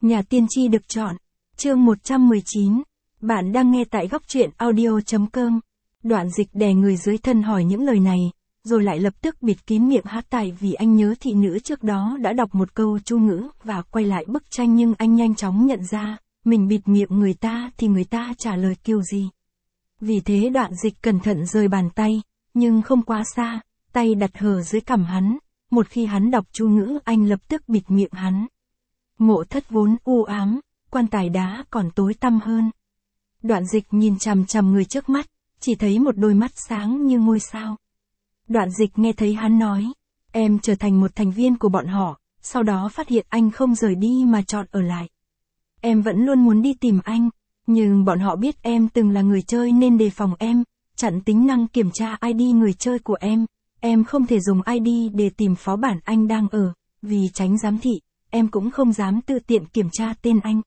Nhà tiên tri được chọn. Chương 119. Bạn đang nghe tại góc truyện audio.com. Đoạn Dịch đè người dưới thân hỏi những lời này, rồi lại lập tức bịt kín miệng hát tại vì anh nhớ thị nữ trước đó đã đọc một câu chú ngữ và quay lại bức tranh, nhưng anh nhanh chóng nhận ra, mình bịt miệng người ta thì người ta trả lời kiểu gì. Vì thế Đoạn Dịch cẩn thận rời bàn tay, nhưng không quá xa, tay đặt hờ dưới cằm hắn. Một khi hắn đọc chú ngữ, anh lập tức bịt miệng hắn. Mộ thất vốn u ám, quan tài đá còn tối tăm hơn. Đoạn Dịch nhìn chằm chằm người trước mắt, chỉ thấy một đôi mắt sáng như ngôi sao. Đoạn Dịch nghe thấy hắn nói, em trở thành một thành viên của bọn họ, sau đó phát hiện anh không rời đi mà chọn ở lại. Em vẫn luôn muốn đi tìm anh, nhưng bọn họ biết em từng là người chơi nên đề phòng em, chặn tính năng kiểm tra ID người chơi của em. Em không thể dùng ID để tìm phó bản anh đang ở, vì tránh giám thị, em cũng không dám tự tiện kiểm tra tên anh.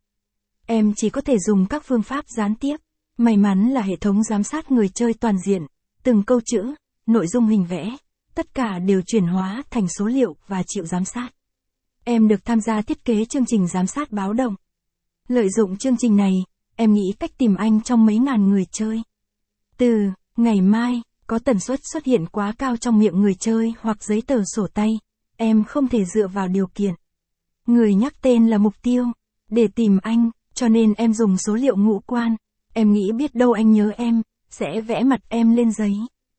Em chỉ có thể dùng các phương pháp gián tiếp. May mắn là hệ thống giám sát người chơi toàn diện, từng câu chữ, nội dung hình vẽ, tất cả đều chuyển hóa thành số liệu và chịu giám sát. Em được tham gia thiết kế chương trình giám sát báo động. Lợi dụng chương trình này, em nghĩ cách tìm anh trong mấy ngàn người chơi. Từ ngày mai, có tần suất xuất hiện quá cao trong miệng người chơi hoặc giấy tờ sổ tay, em không thể dựa vào điều kiện. Người nhắc tên là mục tiêu, để tìm anh, cho nên em dùng số liệu ngũ quan. Em nghĩ biết đâu anh nhớ em, sẽ vẽ mặt em lên giấy.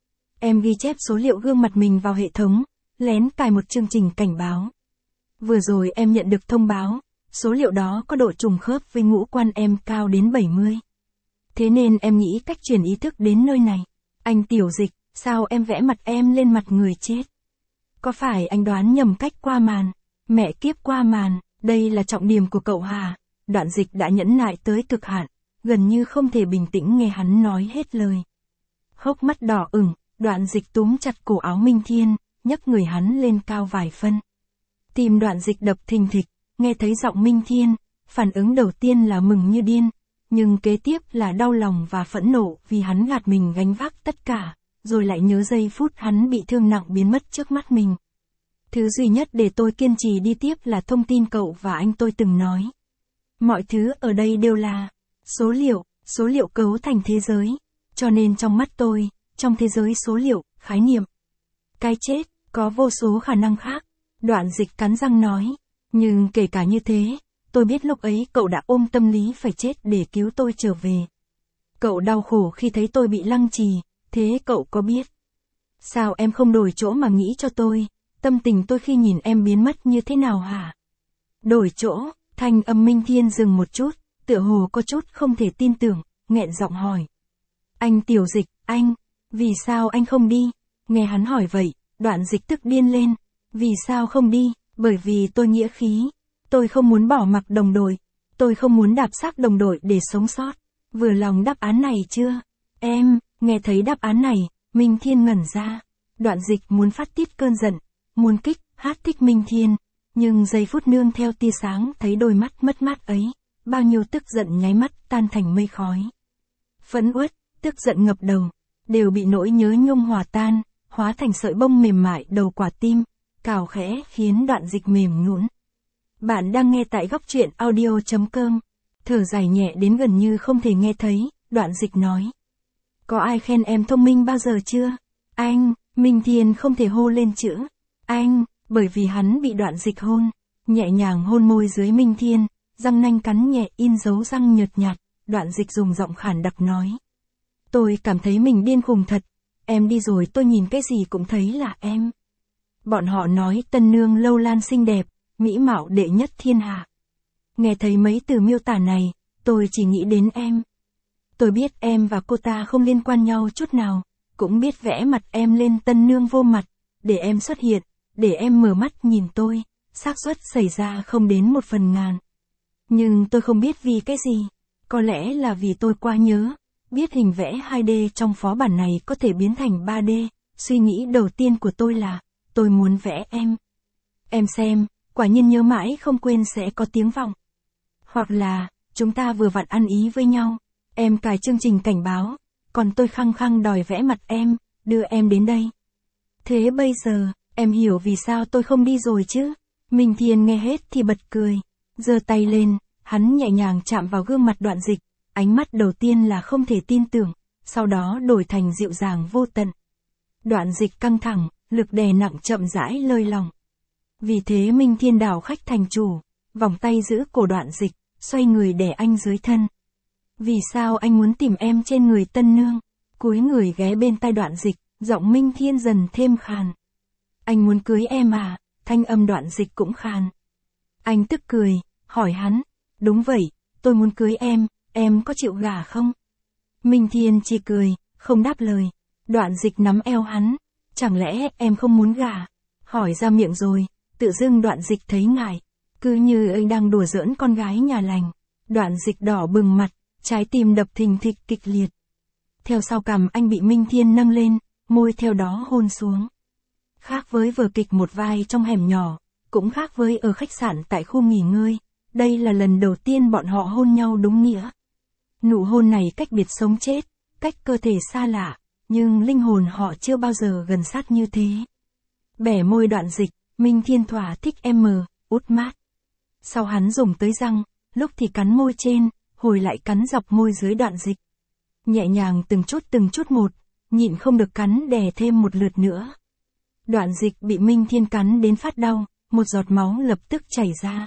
Em ghi chép số liệu gương mặt mình vào hệ thống, lén cài một chương trình cảnh báo. Vừa rồi em nhận được thông báo, số liệu đó có độ trùng khớp với ngũ quan em cao đến 70. Thế nên em nghĩ cách truyền ý thức đến nơi này. Anh Tiểu Dịch, sao em vẽ mặt em lên mặt người chết? Có phải anh đoán nhầm cách qua màn? Mẹ kiếp, qua màn, đây là trọng điểm của cậu Hà. Đoạn Dịch đã nhẫn nại tới cực hạn, gần như không thể bình tĩnh nghe hắn nói hết lời. Hốc mắt đỏ ửng, Đoạn Dịch túm chặt cổ áo Minh Thiên, nhấc người hắn lên cao vài phân. Tim Đoạn Dịch đập thình thịch, nghe thấy giọng Minh Thiên, phản ứng đầu tiên là mừng như điên, nhưng kế tiếp là đau lòng và phẫn nộ vì hắn gạt mình gánh vác tất cả, rồi lại nhớ giây phút hắn bị thương nặng biến mất trước mắt mình. Thứ duy nhất để tôi kiên trì đi tiếp là thông tin cậu và anh tôi từng nói. Mọi thứ ở đây đều là số liệu cấu thành thế giới, cho nên trong mắt tôi, trong thế giới số liệu, khái niệm cái chết, có vô số khả năng khác. Đoạn Dịch cắn răng nói, nhưng kể cả như thế, tôi biết lúc ấy cậu đã ôm tâm lý phải chết để cứu tôi trở về. Cậu đau khổ khi thấy tôi bị lăng trì, thế cậu có biết? Sao em không đổi chỗ mà nghĩ cho tôi, tâm tình tôi khi nhìn em biến mất như thế nào hả? Đổi chỗ, thanh âm Minh Thiên dừng một chút, tựa hồ có chút không thể tin tưởng, nghẹn giọng hỏi. Anh Tiểu Dịch, vì sao anh không đi? Nghe hắn hỏi vậy, Đoạn Dịch tức điên lên. Vì sao không đi? Bởi vì tôi nghĩa khí. Tôi không muốn bỏ mặc đồng đội. Tôi không muốn đạp xác đồng đội để sống sót. Vừa lòng đáp án này chưa? Em, nghe thấy đáp án này, Minh Thiên ngẩn ra. Đoạn Dịch muốn phát tiết cơn giận, muốn hát thích Minh Thiên. Nhưng giây phút nương theo tia sáng thấy đôi mắt mất mát ấy, bao nhiêu tức giận nháy mắt tan thành mây khói. Phẫn uất, tức giận ngập đầu, đều bị nỗi nhớ nhung hòa tan, hóa thành sợi bông mềm mại đầu quả tim, cào khẽ khiến Đoạn Dịch mềm nhũn. Bạn đang nghe tại góc truyện audio.com. Thở dài nhẹ đến gần như không thể nghe thấy, Đoạn Dịch nói. Có ai khen em thông minh bao giờ chưa? Anh, Minh Thiên không thể hô lên chữ anh, bởi vì hắn bị Đoạn Dịch hôn, nhẹ nhàng hôn môi dưới Minh Thiên, răng nanh cắn nhẹ in dấu răng nhợt nhạt. Đoạn Dịch dùng giọng khản đặc nói. Tôi cảm thấy mình điên khùng thật, em đi rồi tôi nhìn cái gì cũng thấy là em. Bọn họ nói tân nương Lâu Lan xinh đẹp, mỹ mạo đệ nhất thiên hạ. Nghe thấy mấy từ miêu tả này, tôi chỉ nghĩ đến em. Tôi biết em và cô ta không liên quan nhau chút nào, cũng biết vẽ mặt em lên tân nương vô mặt, để em xuất hiện, để em mở mắt nhìn tôi, xác suất xảy ra không đến 1/1000. Nhưng tôi không biết vì cái gì, có lẽ là vì tôi quá nhớ, biết hình vẽ 2D trong phó bản này có thể biến thành 3D, suy nghĩ đầu tiên của tôi là, tôi muốn vẽ em. Em xem, quả nhiên nhớ mãi không quên sẽ có tiếng vọng. Hoặc là, chúng ta vừa vặn ăn ý với nhau, em cài chương trình cảnh báo, còn tôi khăng khăng đòi vẽ mặt em, đưa em đến đây. Thế bây giờ, em hiểu vì sao tôi không đi rồi chứ? Minh Thiên nghe hết thì bật cười, giơ tay lên, Hắn nhẹ nhàng chạm vào gương mặt Đoạn Dịch, ánh mắt đầu tiên là không thể tin tưởng, sau đó đổi thành dịu dàng vô tận. Đoạn Dịch căng thẳng, lực đè nặng chậm rãi lơi lòng. Vì thế Minh Thiên đảo khách thành chủ, vòng tay giữ cổ Đoạn Dịch, xoay người đè anh dưới thân. Vì sao anh muốn tìm em trên người tân nương? Cúi người ghé bên tai Đoạn Dịch, giọng Minh Thiên dần thêm khàn. Anh muốn cưới em à? Thanh âm Đoạn Dịch cũng khàn. Anh tức cười, hỏi hắn. Đúng vậy, tôi muốn cưới em có chịu gả không? Minh Thiên chỉ cười, không đáp lời. Đoạn Dịch nắm eo hắn. Chẳng lẽ em không muốn gả? Hỏi ra miệng rồi, tự dưng Đoạn Dịch thấy ngại. Cứ như anh đang đùa giỡn con gái nhà lành. Đoạn Dịch đỏ bừng mặt, trái tim đập thình thịch kịch liệt. Theo sau cằm anh bị Minh Thiên nâng lên, môi theo đó hôn xuống. Khác với vở kịch một vai trong hẻm nhỏ, cũng khác với ở khách sạn tại khu nghỉ ngơi, đây là lần đầu tiên bọn họ hôn nhau đúng nghĩa. Nụ hôn này cách biệt sống chết, cách cơ thể xa lạ, nhưng linh hồn họ chưa bao giờ gần sát như thế. Bẻ môi Đoạn Dịch, Minh Thiên thỏa thích út mát. Sau hắn dùng tới răng, lúc thì cắn môi trên, hồi lại cắn dọc môi dưới Đoạn Dịch. Nhẹ nhàng từng chút một, nhịn không được cắn đè thêm một lượt nữa. Đoạn Dịch bị Minh Thiên cắn đến phát đau, một giọt máu lập tức chảy ra.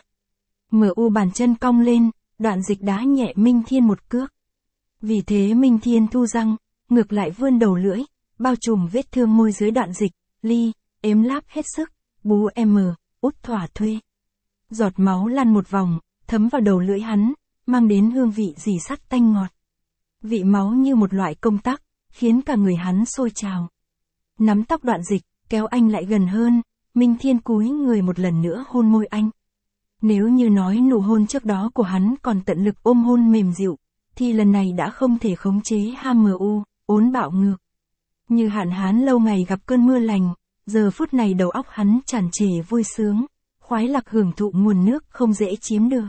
Bàn chân cong lên, Đoạn Dịch đá nhẹ Minh Thiên một cước. Vì thế Minh Thiên thu răng, ngược lại vươn đầu lưỡi, bao trùm vết thương môi dưới Đoạn Dịch, ếm láp hết sức, bú út thỏa thuê. Giọt máu lăn một vòng, thấm vào đầu lưỡi hắn, mang đến hương vị rỉ sắt tanh ngọt. Vị máu như một loại công tắc, khiến cả người hắn sôi trào. Nắm tóc Đoạn Dịch, kéo anh lại gần hơn, Minh Thiên cúi người một lần nữa hôn môi anh. Nếu như nói nụ hôn trước đó của hắn còn tận lực ôm hôn mềm dịu, thì lần này đã không thể khống chế ốn bạo ngược. Như hạn hán lâu ngày gặp cơn mưa lành, giờ phút này đầu óc hắn tràn trề vui sướng, khoái lạc hưởng thụ nguồn nước không dễ chiếm được.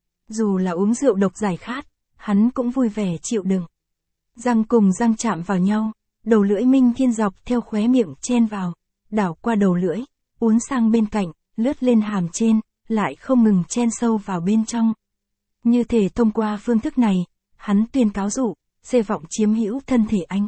Dù là uống rượu độc giải khát, hắn cũng vui vẻ chịu đựng. Răng cùng răng chạm vào nhau, đầu lưỡi Minh Thiên dọc theo khóe miệng chen vào, đảo qua đầu lưỡi, uốn sang bên cạnh, lướt lên hàm trên, lại không ngừng chen sâu vào bên trong. Như thể thông qua phương thức này, hắn tuyên cáo dụ, xê vọng chiếm hữu thân thể anh.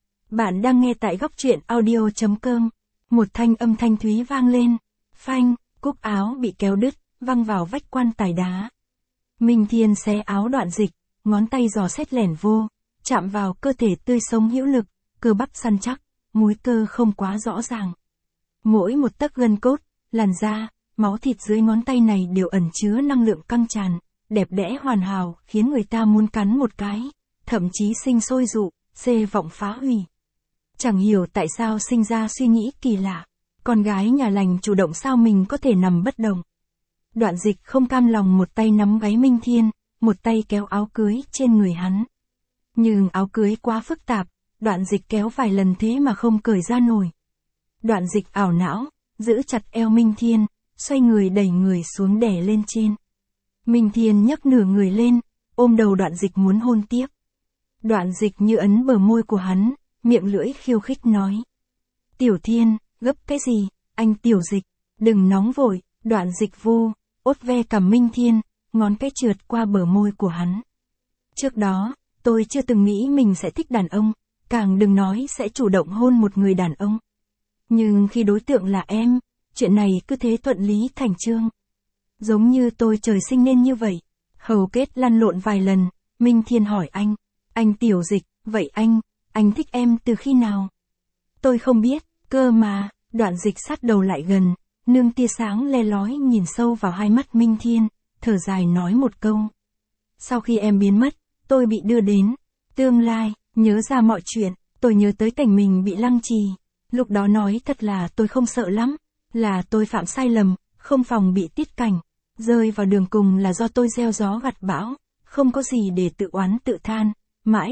Bạn đang nghe tại góc truyện audio.com. Một thanh âm thanh thúy vang lên, phanh, cúc áo bị kéo đứt, văng vào vách quan tài đá. Minh Thiên xé áo Đoạn Dịch, ngón tay giò xét lẻn vô, chạm vào cơ thể tươi sống hữu lực, cơ bắp săn chắc, múi cơ không quá rõ ràng. Mỗi một tấc gân cốt, làn da, máu thịt dưới ngón tay này đều ẩn chứa năng lượng căng tràn, đẹp đẽ hoàn hảo, khiến người ta muốn cắn một cái, thậm chí sinh sôi dụ, xê vọng phá hủy. Chẳng hiểu tại sao sinh ra suy nghĩ kỳ lạ, con gái nhà lành chủ động sao mình có thể nằm bất động. Đoạn Dịch không cam lòng một tay nắm gáy Minh Thiên, một tay kéo áo cưới trên người hắn. Nhưng áo cưới quá phức tạp, Đoạn Dịch kéo vài lần thế mà không cởi ra nổi. Đoạn Dịch ảo não, giữ chặt eo Minh Thiên, xoay người đẩy người xuống đè lên trên. Minh Thiên nhấc nửa người lên, ôm đầu Đoạn Dịch muốn hôn tiếp. Đoạn Dịch như ấn bờ môi của hắn, miệng lưỡi khiêu khích nói. Tiểu Thiên, gấp cái gì, anh Tiểu Dịch, đừng nóng vội. Đoạn Dịch ốt ve cằm Minh Thiên, ngón cái trượt qua bờ môi của hắn. Trước đó, tôi chưa từng nghĩ mình sẽ thích đàn ông, càng đừng nói sẽ chủ động hôn một người đàn ông. Nhưng khi đối tượng là em, chuyện này cứ thế thuận lý thành chương. Giống như tôi trời sinh nên như vậy. Hầu kết lăn lộn vài lần, Minh Thiên hỏi anh Tiểu Dịch, vậy anh thích em từ khi nào? Tôi không biết, cơ mà. Đoạn Dịch sát đầu lại gần, nương tia sáng le lói nhìn sâu vào hai mắt Minh Thiên, thở dài nói một câu. Sau khi em biến mất, tôi bị đưa đến tương lai, nhớ ra mọi chuyện, tôi nhớ tới cảnh mình bị lăng trì. Lúc đó nói thật là tôi không sợ lắm, là tôi phạm sai lầm, không phòng bị tiết cảnh. Rơi vào đường cùng là do tôi gieo gió gặt bão, không có gì để tự oán tự than, mãi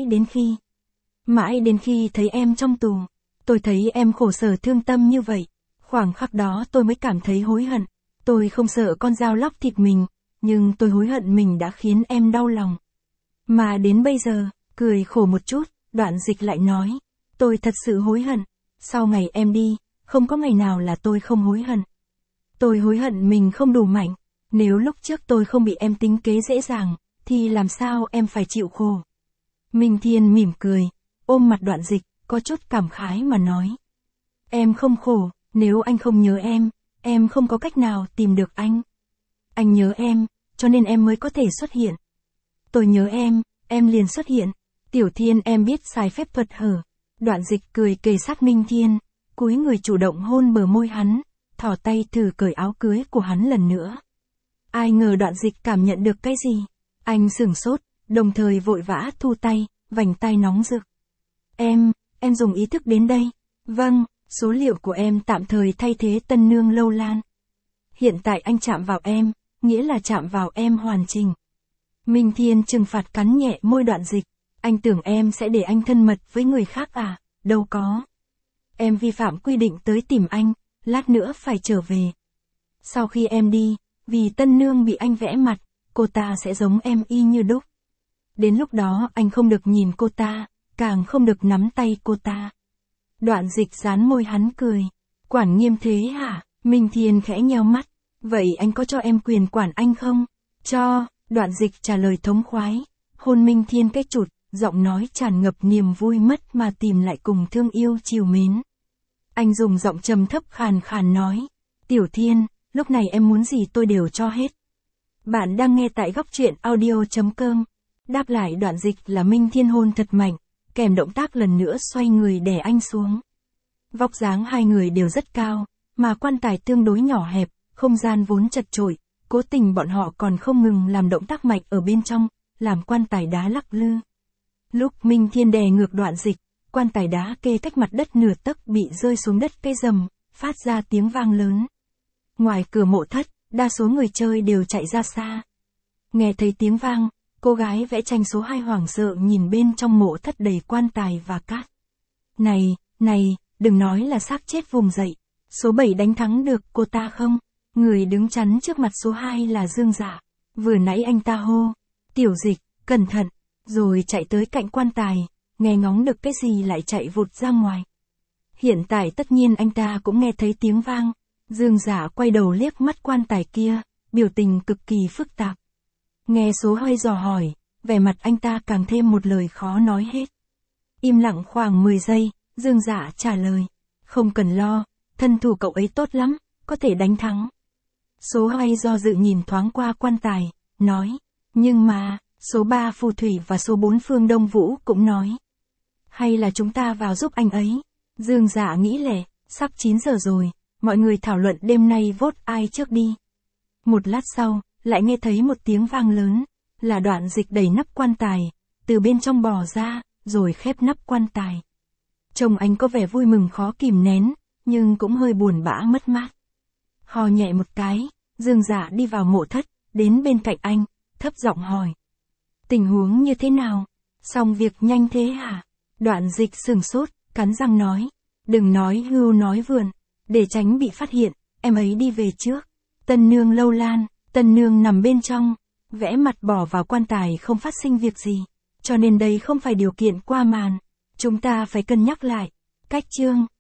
đến khi thấy em trong tù. Tôi thấy em khổ sở thương tâm như vậy, khoảng khắc đó tôi mới cảm thấy hối hận. Tôi không sợ con dao lóc thịt mình, nhưng tôi hối hận mình đã khiến em đau lòng. Mà đến bây giờ, cười khổ một chút, Đoạn Dịch lại nói, tôi thật sự hối hận. Sau ngày em đi, không có ngày nào là tôi không hối hận. Tôi hối hận mình không đủ mạnh, Nếu lúc trước tôi không bị em tính kế dễ dàng, thì làm sao em phải chịu khổ? Minh Thiên mỉm cười, ôm mặt Đoạn Dịch, có chút cảm khái mà nói. Em không khổ, nếu anh không nhớ em không có cách nào tìm được anh. Anh nhớ em, cho nên em mới có thể xuất hiện. Tôi nhớ em liền xuất hiện. Tiểu Thiên em biết xài phép thuật hở. Đoạn Dịch cười kề sát Minh Thiên, cúi người chủ động hôn bờ môi hắn, thò tay thử cởi áo cưới của hắn lần nữa. Ai ngờ Đoạn Dịch cảm nhận được cái gì? Anh sửng sốt, đồng thời vội vã thu tay, vành tay nóng rực. Em dùng ý thức đến đây. Vâng, số liệu của em tạm thời thay thế tân nương Lâu Lan. Hiện tại anh chạm vào em, nghĩa là chạm vào em hoàn chỉnh. Minh Thiên trừng phạt cắn nhẹ môi Đoạn Dịch. Anh tưởng em sẽ để anh thân mật với người khác à? Đâu có. Em vi phạm quy định tới tìm anh, lát nữa phải trở về. Sau khi em đi, vì tân nương bị anh vẽ mặt, cô ta sẽ giống em y như đúc. Đến lúc đó anh không được nhìn cô ta, càng không được nắm tay cô ta. Đoạn Dịch dán môi hắn cười. Quản nghiêm thế hả? Minh Thiên khẽ nheo mắt. Vậy anh có cho em quyền quản anh không? Cho. Đoạn Dịch trả lời thống khoái. Hôn Minh Thiên cái chụt, giọng nói tràn ngập niềm vui mất mà tìm lại cùng thương yêu chiều mến. Anh dùng giọng trầm thấp khàn khàn nói. Tiểu Thiên, lúc này em muốn gì tôi đều cho hết. Bạn đang nghe tại góc truyện audio.com. Đáp lại Đoạn Dịch là Minh Thiên hôn thật mạnh, kèm động tác lần nữa xoay người đè anh xuống. Vóc dáng hai người đều rất cao, mà quan tài tương đối nhỏ hẹp, không gian vốn chật chội, cố tình bọn họ còn không ngừng làm động tác mạnh ở bên trong, làm quan tài đá lắc lư. Lúc Minh Thiên đè ngược Đoạn Dịch, quan tài đá kê cách mặt đất nửa tấc bị rơi xuống đất cây rầm, phát ra tiếng vang lớn. Ngoài cửa mộ thất, đa số người chơi đều chạy ra xa. Nghe thấy tiếng vang, cô gái vẽ tranh số 2 hoảng sợ nhìn bên trong mộ thất đầy quan tài và cát. Này, đừng nói là xác chết vùng dậy. Số 7 đánh thắng được cô ta không? Người đứng chắn trước mặt số 2 là Dương Dạ. Vừa nãy anh ta hô, Tiểu Dịch, cẩn thận, rồi chạy tới cạnh quan tài, nghe ngóng được cái gì lại chạy vụt ra ngoài. Hiện tại tất nhiên anh ta cũng nghe thấy tiếng vang. Dương Dạ quay đầu liếc mắt quan tài kia, biểu tình cực kỳ phức tạp. Nghe số 2 dò hỏi, vẻ mặt anh ta càng thêm một lời khó nói hết. Im lặng khoảng 10 giây, Dương Dạ trả lời. Không cần lo, thân thủ cậu ấy tốt lắm, có thể đánh thắng. Số 2 do dự nhìn thoáng qua quan tài, nói. Nhưng mà, số 3 Phù Thủy và số 4 Phương Đông Vũ cũng nói. Hay là chúng ta vào giúp anh ấy? Dương Dạ nghĩ lẻ, sắp 9 giờ rồi, mọi người thảo luận đêm nay vote ai trước đi. Một lát sau, lại nghe thấy một tiếng vang lớn, là Đoạn Dịch đẩy nắp quan tài, từ bên trong bò ra, rồi khép nắp quan tài. Trông anh có vẻ vui mừng khó kìm nén, nhưng cũng hơi buồn bã mất mát. Hò nhẹ một cái, Dương Dạ đi vào mộ thất, đến bên cạnh anh, thấp giọng hỏi. Tình huống như thế nào? Xong việc nhanh thế hả? Đoạn Dịch sửng sốt, cắn răng nói. Đừng nói hưu nói vượn, để tránh bị phát hiện, em ấy đi về trước. Tân nương Lâu Lan, tân nương nằm bên trong, vẽ mặt bỏ vào quan tài không phát sinh việc gì. Cho nên đây không phải điều kiện qua màn. Chúng ta phải cân nhắc lại. Cách chương.